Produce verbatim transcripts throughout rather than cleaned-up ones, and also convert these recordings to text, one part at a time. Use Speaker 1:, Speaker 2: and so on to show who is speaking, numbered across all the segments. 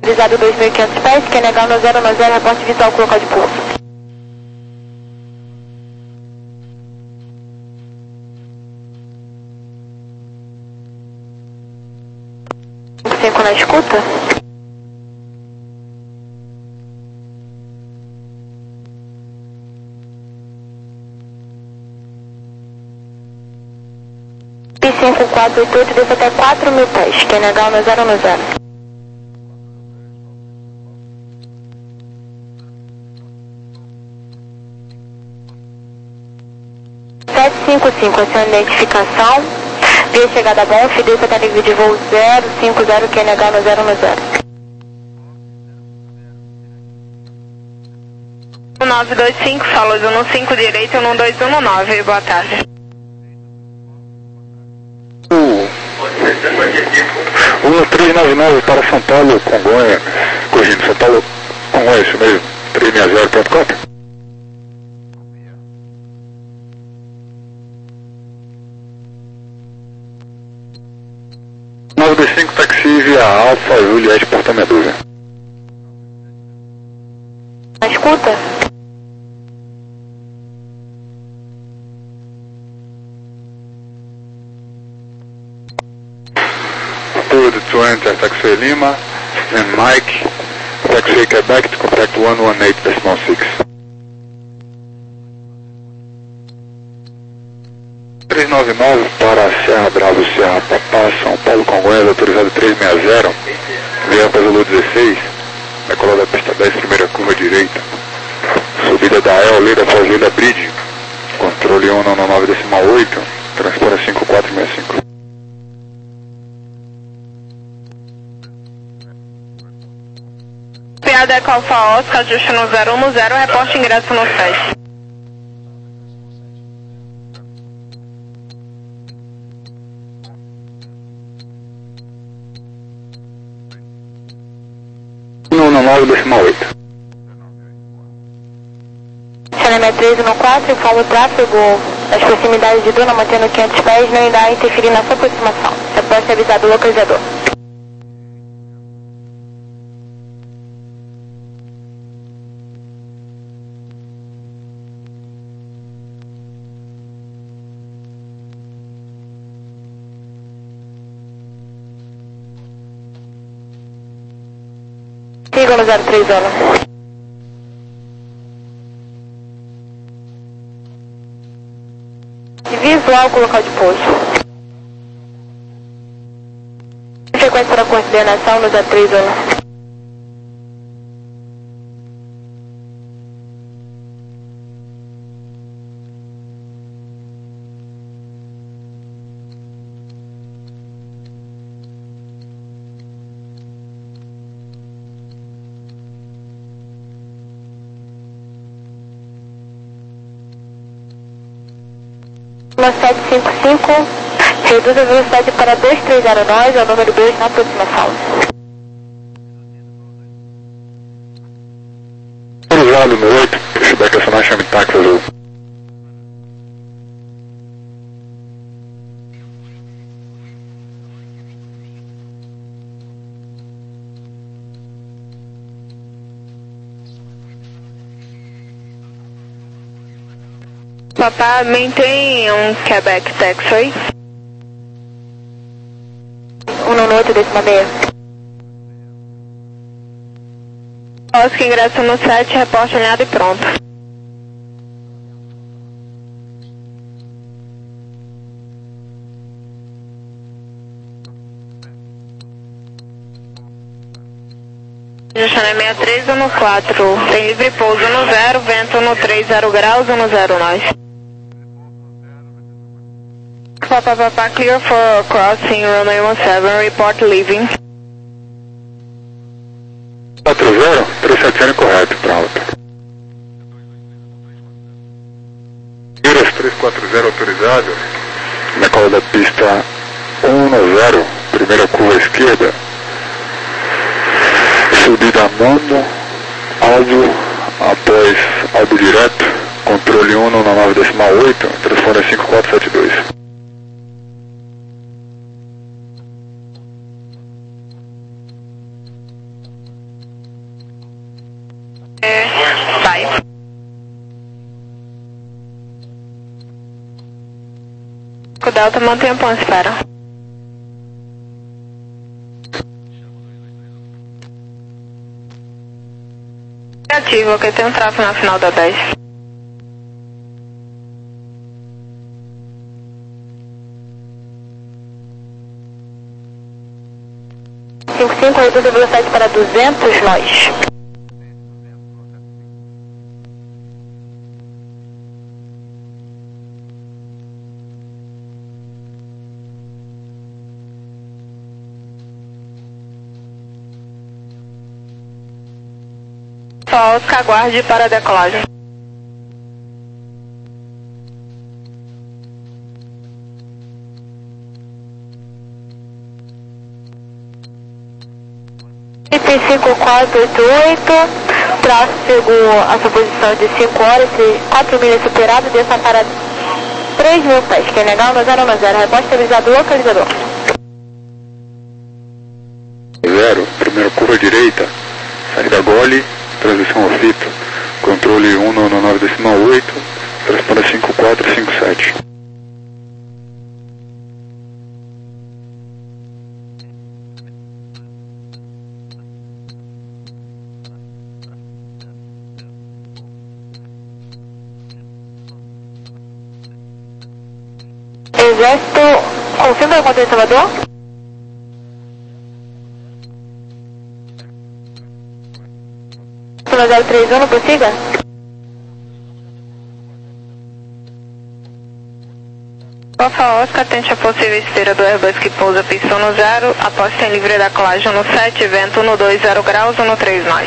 Speaker 1: avisado dois mil e quinhentos pés, quer negar no zero no zero, reporte visual com local de pulso. cinco na escuta. P cinco quatro oito oito desce até quatro mil pés, quer negar no zero no zero. sete cinco cinco, essa é a identificação. Via chegada bom, desce até nível de voo zero cinco zero, quer negar no zero no zero. um nove dois cinco, solos um cinco direito, um dois um nove, boa tarde.
Speaker 2: O três nove nove para São Paulo, Congonha, corrigindo, São Paulo, Congonha, isso mesmo, três seis zero, ponto com. nove dois cinco, taxi via Alfa, Juliette, Porta Medusa.
Speaker 1: Na escuta?
Speaker 2: Good to enter taxi Lima, and Mike, taxi Quebec to contact one one eight decimal six. três nove nove para Serra Bravo, Serra Papá, São Paulo, Congonhas, autorizado três seis zero, via para Zulu dezesseis, decolar da pista dez, primeira curva direita, subida da El, lei da Fazenda Bridge, controle um nove nove decimal oito, transpora cinco quatro seis cinco.
Speaker 1: Piada Eco Alfa Oscar, ajuste no zero um zero, reporte ingresso no sete.
Speaker 2: um nove decimal oito.
Speaker 1: Channel três um quatro, informa o tráfego das proximidades de Duna, mantendo quinhentos pés, não irá interferir na sua aproximação. Você pode ser avisado do localizador. Siga no zero três zero. Visual com local de pouso. Frequência para coordenação no zero três zero. sete cinco cinco, reduz a velocidade para dois três zero nove, é o número dois na aproximação.
Speaker 2: Autorizado, número oito, feedback acionar, chame táxi azul.
Speaker 1: Papá, maintain um Quebec taxi. um nove oito décima meia. Oscar, ingresso no sete, reporte alinhado e pronto. Channel seis três um quatro, tem livre pouso no zero, vento no três zero graus, no zero nove. Papa Papa, clear for crossing runway one seven, report leaving.
Speaker 2: quatro zero, três sete zero correto, para alta. Iras três quatro zero autorizado, na cola da pista um zero, primeira curva esquerda, subida mono, alvo, após alvo direto, controle um nove decimal oito, telefone cinco quatro sete dois.
Speaker 1: Eco Delta, mantenha ponto de espera. Ativo, ok, tem um tráfego na final da dez. cinco cinco, reduz a velocidade para duzentos nós. Só Oscar, aguarde para a decolagem. I P cinco quatro oito oito, tráfego a sua posição de cinco horas e quatro milhas superado, desça para três mil pés, quem negar no zero zero, rebote estabilizado localizador.
Speaker 2: Zero, primeira curva direita, saída gole, transição ao fito, controle um nove nove decimal oito, responda cinco quatro cinco sete.
Speaker 1: Exército, confirma o controle de Salvador? zero três um, prossiga? Alfa Oscar, tente a possível esteira do Airbus que pousa pistão no zero, após tem livre da colagem no sete, vento no dois zero graus, no três nós.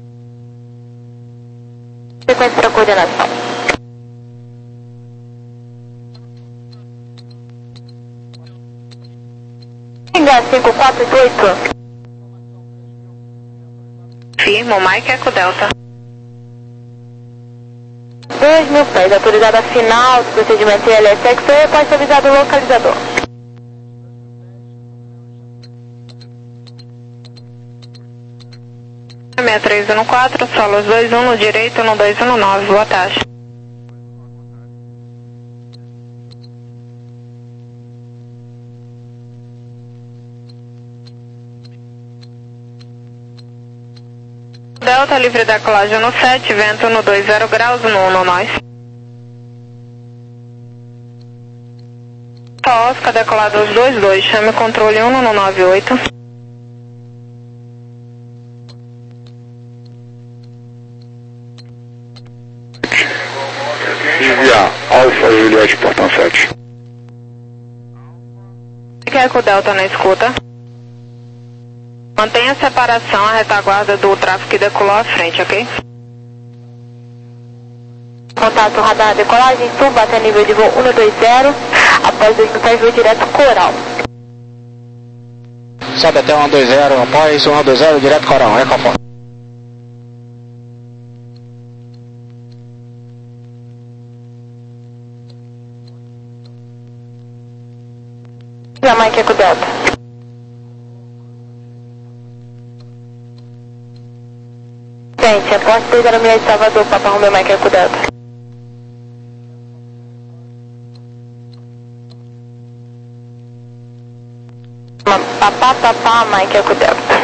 Speaker 1: Sequência para coordenação. Pinga cinco quatro oito. Firmo, Mike Eco Delta. dois mil pés, autorizada final do procedimento I L S X E, pode ser avisado localizador. seis três um quatro, solos dois um no direito, no dois um nove, boa tarde. Delta livre da colagem no sete, vento no dois zero graus, no um nós. Oscar, decolado aos dois dois, chame o controle um no nove oito.
Speaker 2: Enviar Alfa Juliette, portão sete.
Speaker 1: Quer que o Delta na escuta? Mantenha a separação, a retaguarda do tráfego que decolou à frente, ok? Contato radar decolagem, suba até nível de voo cento e vinte, após dois mil pés, voo direto Coral.
Speaker 3: Sobe até cento e vinte, após cento e vinte, direto Coral, é conforme.
Speaker 1: Mike Eco Delta. Gente, após dois zero milhas de Salvador, Papa Romeo Mike Eco Delta. Papá, papá, Mike Eco Delta.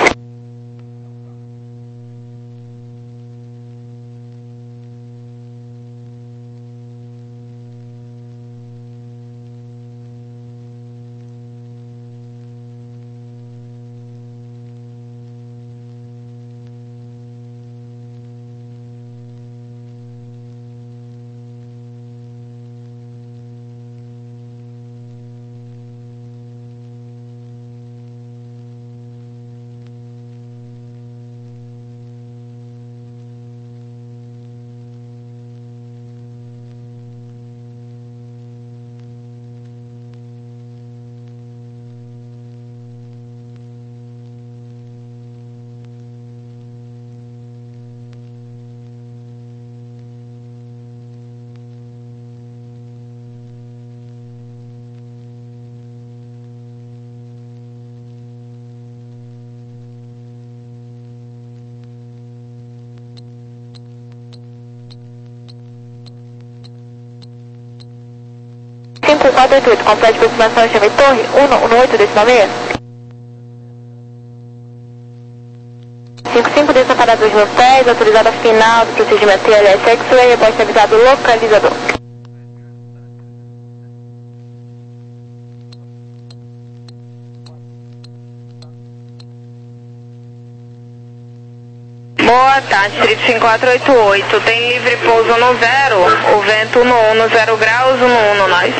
Speaker 1: cinco quatro oito oito, complete aproximação, chame Torre, um um oito, decimal seis. cinco cinco, desça para dois mil pés, autorizada final do procedimento T L S X-Ray, repórter avisado localizador.
Speaker 4: Boa tarde, Street cinco quatro oito oito, tem livre pouso no zero, o vento no um, no zero graus, no um, no nós.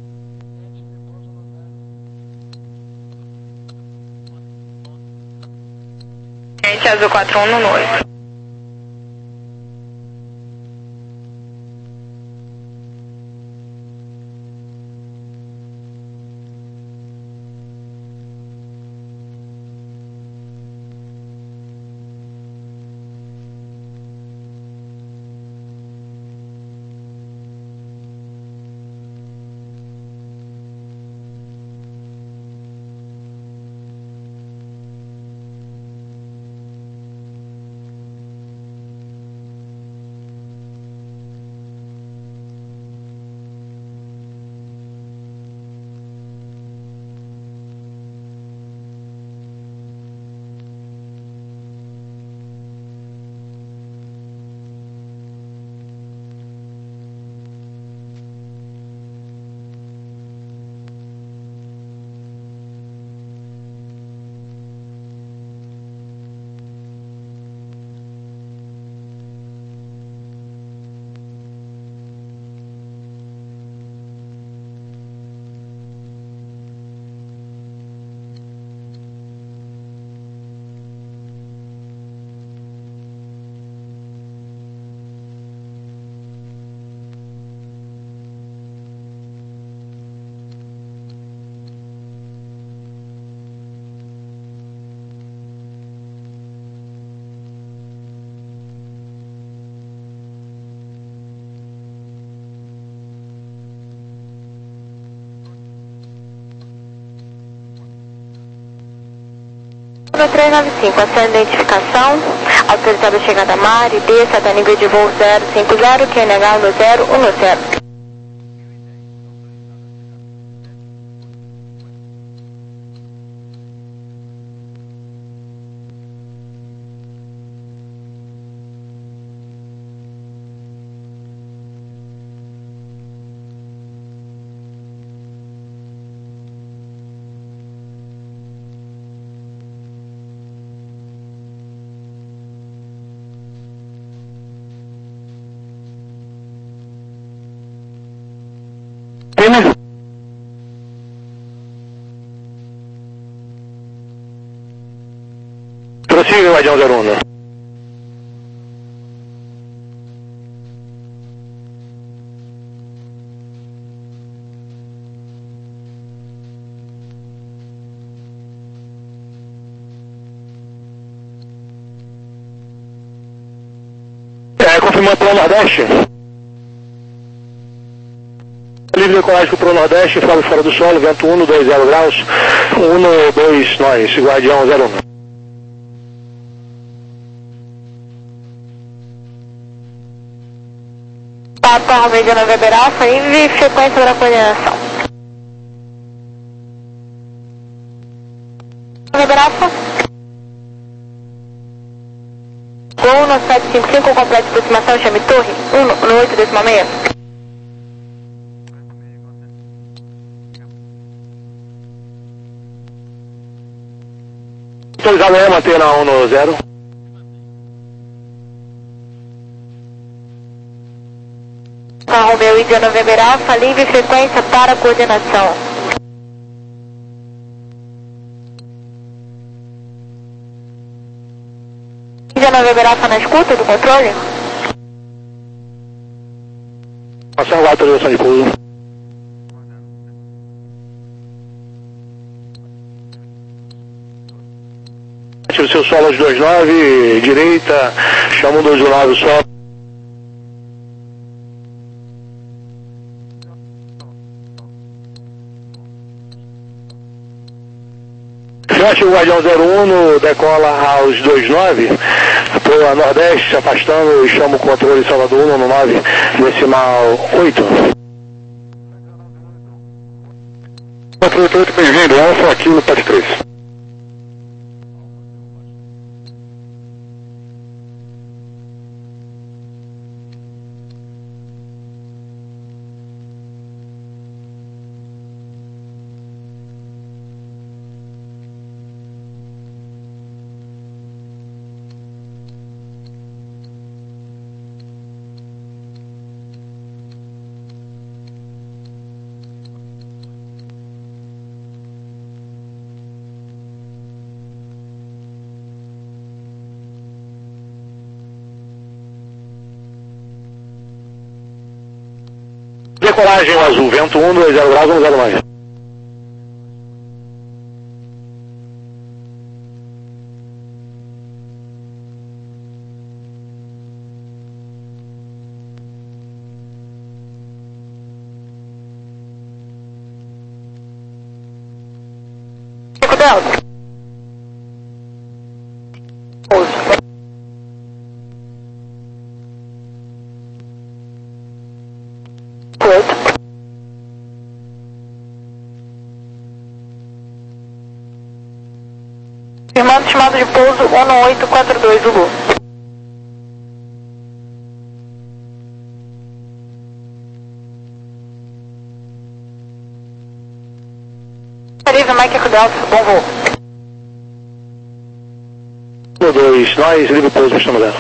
Speaker 4: Gente, azul quatro um no nós.
Speaker 1: trezentos e noventa e cinco, ação de identificação, autorizada a chegada a mar e desça até nível de voo zero cinco zero, Q N H um zero um zero.
Speaker 3: Prossiga, Guardião zero um. É, confirmando para o Nordeste. Livre decolagem para o Nordeste, fora fora do solo, vento um, dois zero graus, um, dois, nós, Guardião zero um.
Speaker 1: Papa Romeo de November Alpha, envie frequência da coordenação. November Alpha. Gol no sete cinco cinco, complete aproximação, chame Torre, um no oito, decimal seis.
Speaker 3: Autorizado é manter na um no zero.
Speaker 1: Romeo India November Alpha, livre frequência para coordenação. India November Alpha na escuta do controle?
Speaker 3: Ação lá, autorização de pouso. Ative o seu solo de dois nove, direita, chama um dois nove solo. Fecha o Guardião zero um, decola aos dois nove, para o Nordeste, se afastando e chama o controle Salvador um no nove, decimal oito.
Speaker 2: quatro oito oito, bem-vindo, Alfa, aqui no Pad três.
Speaker 3: Decolagem azul, vento um, dois zero graus, um zero mais.
Speaker 1: Chico Delta. Pouso. Oito. Firmando chamado de pouso um oito quatro dois, Zulu. Livre, Mike Eco Delta, bom voo.
Speaker 3: um dois, nós, livre pouso, estamos zero.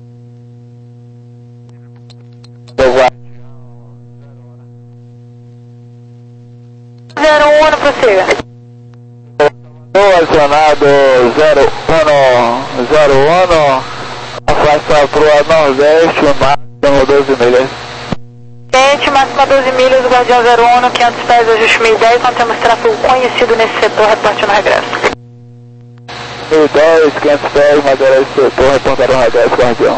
Speaker 1: zero um, ano prossiga.
Speaker 5: Acionado zero um zero um, afasta para o Nordeste, máximo doze milhas.
Speaker 1: Quente, máxima doze milhas, o Guardião zero um, quinhentos pés, ajuste mil e dez, não temos tráfego conhecido nesse setor, reporte no regresso.
Speaker 5: mil e dez, quinhentos pés, madeira de setor, reportar no regresso, Guardião.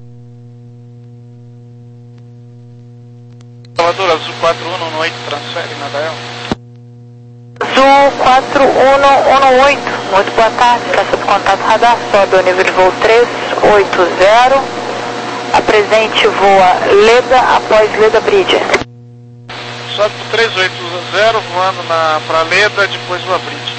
Speaker 6: Salvador, Azul quatro um um oito, transfere na Dael.
Speaker 1: Azul quatro um um oito, muito boa tarde, está sob contato radar, sobe o nível de voo três oito zero, apresente voa Leda após Leda Bridge.
Speaker 6: Sobe pro três oito zero, voando na, pra Leda, depois voa Bridge.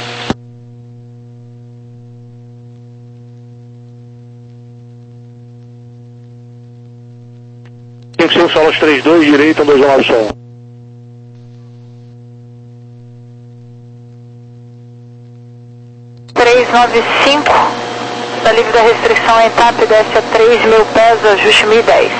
Speaker 3: cinco cinco solos três dois, direita, dois um nove sol.
Speaker 1: três nove cinco, está livre da restrição em TAP, desce a três mil pés, ajuste mil e dez.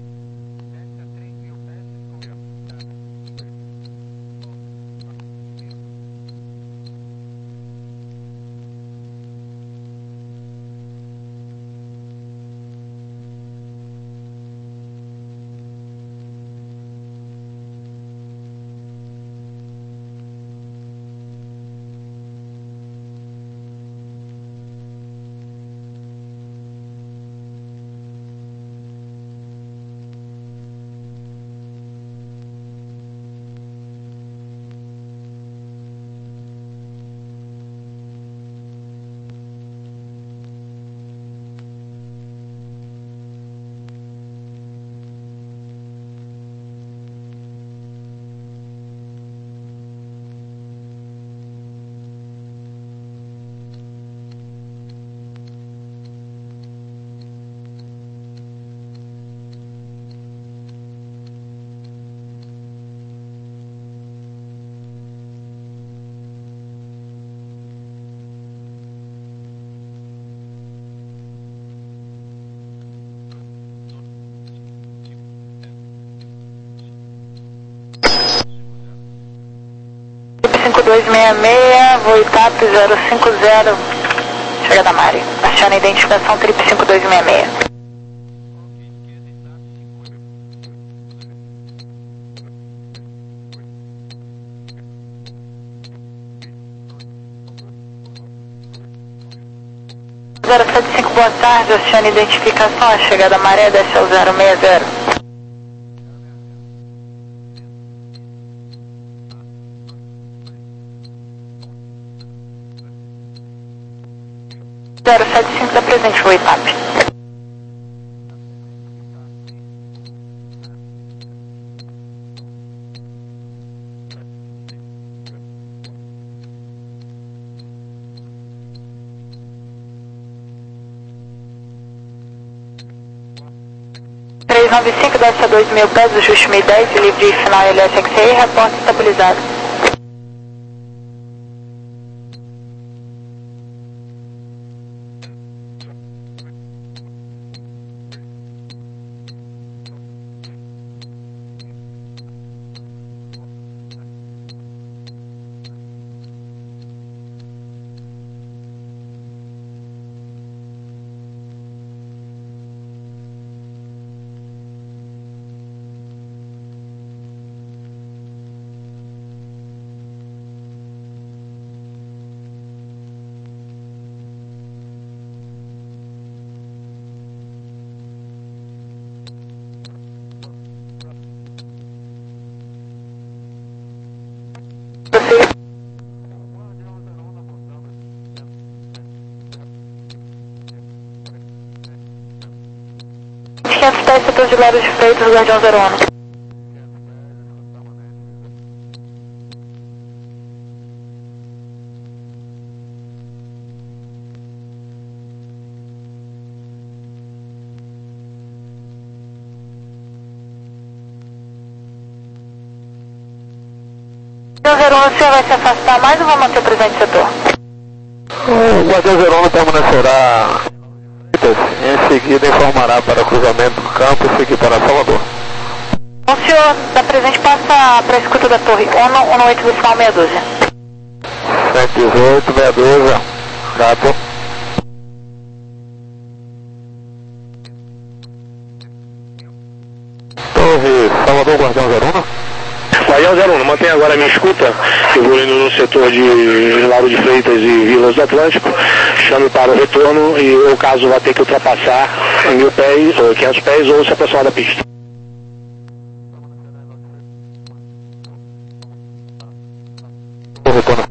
Speaker 1: cinco dois seis seis, voo TAP zero cinco zero, chega da Mari, achando a identificação trip cinco dois seis seis. zero sete cinco, boa tarde, achando a identificação, a chegada da Maré, desce ao zero seis zero. zero sete cinco da presente, voo TAP. três nove cinco, desce a dois mil pés, ajuste mil e dez, livre de final L S X I, reporte estabilizado. quinhentos pés, setor de Lauro de Freitas, Guardião zero um. zero um, o senhor vai se afastar mais ou vai manter presente o setor?
Speaker 5: O Guardião zero um permanecerá. Em seguida informará para cruzamento do campo e seguir para Salvador.
Speaker 1: O senhor da presente passa para a escuta da torre um um oito decimal meia dúzia.
Speaker 5: cento e dezoito, meia dúzia. Gato. Torre Salvador, Guardião zero um.
Speaker 3: Guardião zero um, mantenha agora a minha escuta, eu vou indo no setor de Lauro de Freitas e Vilas do Atlântico, chame para o retorno e o caso vai ter que ultrapassar mil pés, ou quinhentos pés, ou se aproximar da pista.
Speaker 5: O retorno.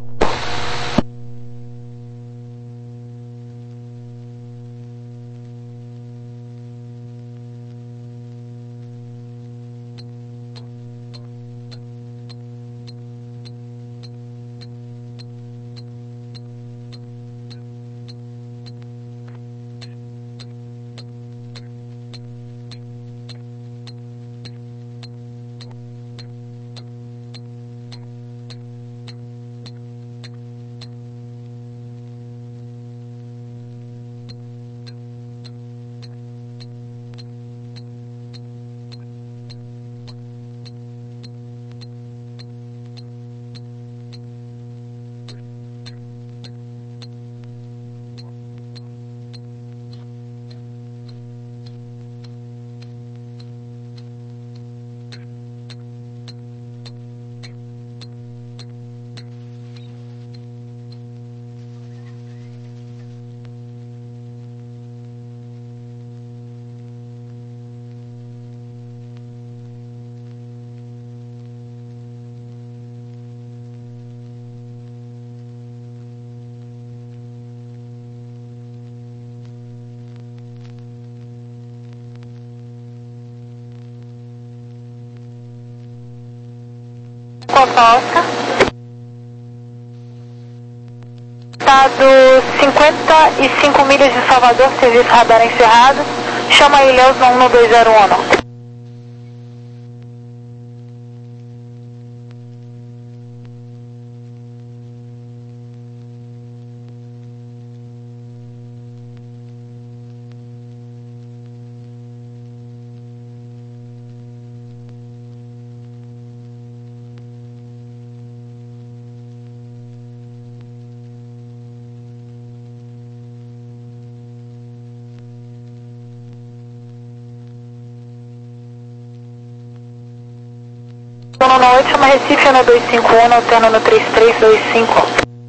Speaker 1: Copa Oscar. Estado cinquenta e cinco milhas de Salvador, serviço radar encerrado. Chama a Ilhéus no um dois zero um. No oito, chama Recife no dois cinco um, alterno no três três dois cinco.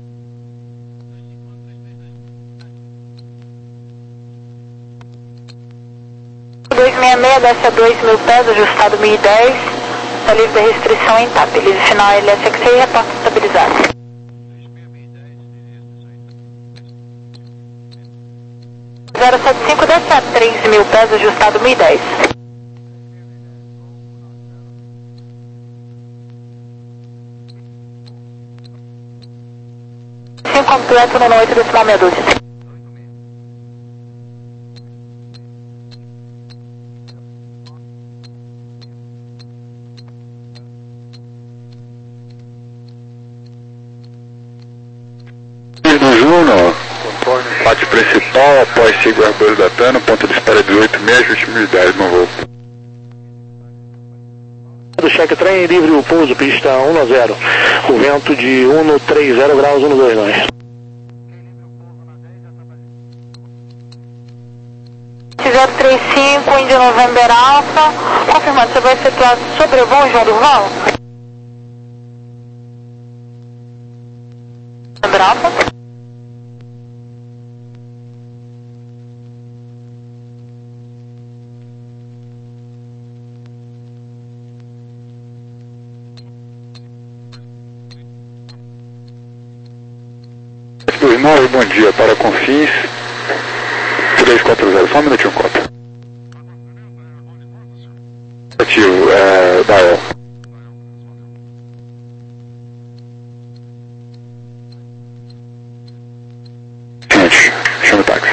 Speaker 1: dois seis seis, desce a dois mil pés, ajustado mil e dez, está livre da restrição em T A P, release final L S X I, reporte estabilizado. zero sete cinco, desce a três mil pés, ajustado mil e dez. Completo no oito decimal meia dúzia.
Speaker 2: Pátio principal, após Sigo Arboredo da Tana, ponto de espera dezoito seis, último dez no voo.
Speaker 3: Do cheque trem, livre o pouso, pista um zero. O vento de um três zero graus, um dois nove.
Speaker 1: zero três cinco, Índia November Alpha. Confirmado, você vai efetuar sobrevoo, João Durval? November Alpha.
Speaker 2: dois nove, bom dia, para Confins, três quatro zero, só um minutinho, cota. Ativo, é, Dial. Gente, chama o táxi.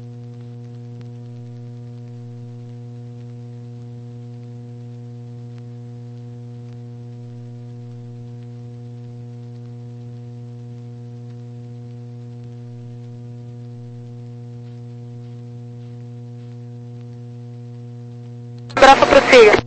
Speaker 1: Braço prossiga.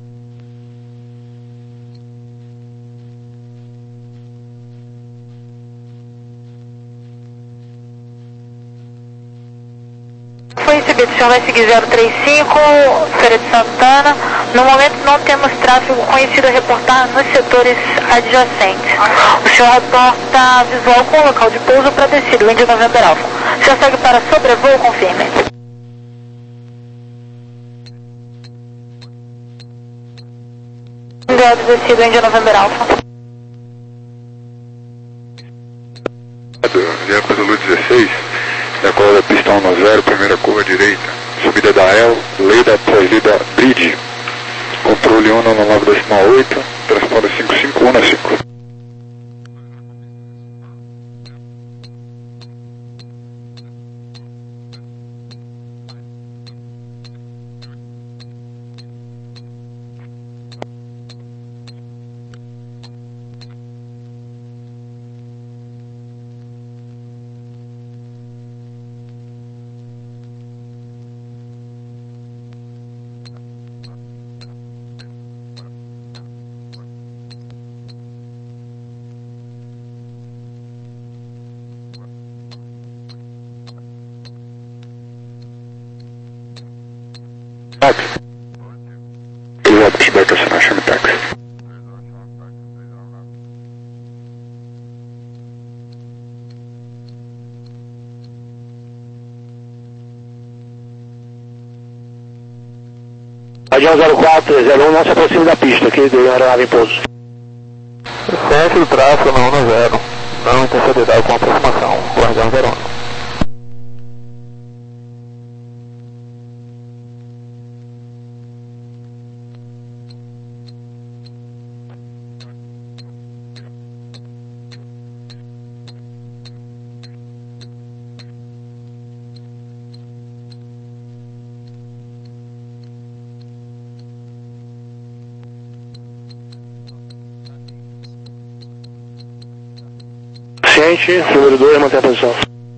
Speaker 1: Foi recebido, o senhor vai seguir zero três cinco, Feira de Santana. No momento não temos tráfego conhecido a reportar nos setores adjacentes. O senhor reporta visual com o local de pouso para descida, Índia November Alpha. O senhor segue para sobrevoo, confirme. Descida, Índia November Alpha.
Speaker 2: Viemos do Lu dezesseis, decola da pista um zero, primeira curva direita, subida da E L, Leda, pós-lida Bridge, controle um no nove decimal oito, transponder cinco cinco um na cinco. Táxi. Obrigado por estiver acionar, chame táxi.
Speaker 3: Avião zero quatro zero um, não se aproxime da pista, que deu uma aeronave em pouso.
Speaker 5: Feche o tráfego na um zero, não interferirá com aproximação, guardião zero um.
Speaker 3: Ciente, número dois, mantém a posição.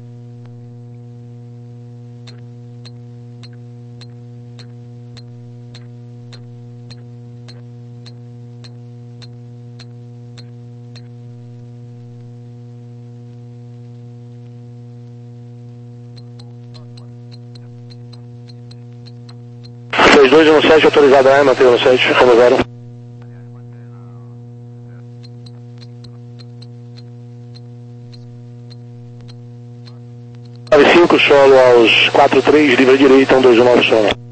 Speaker 3: seis dois um sete, autorizado a mantém no sete, como zero. nove cinco, solo aos quatro três, livre direita, um dois um nove solo.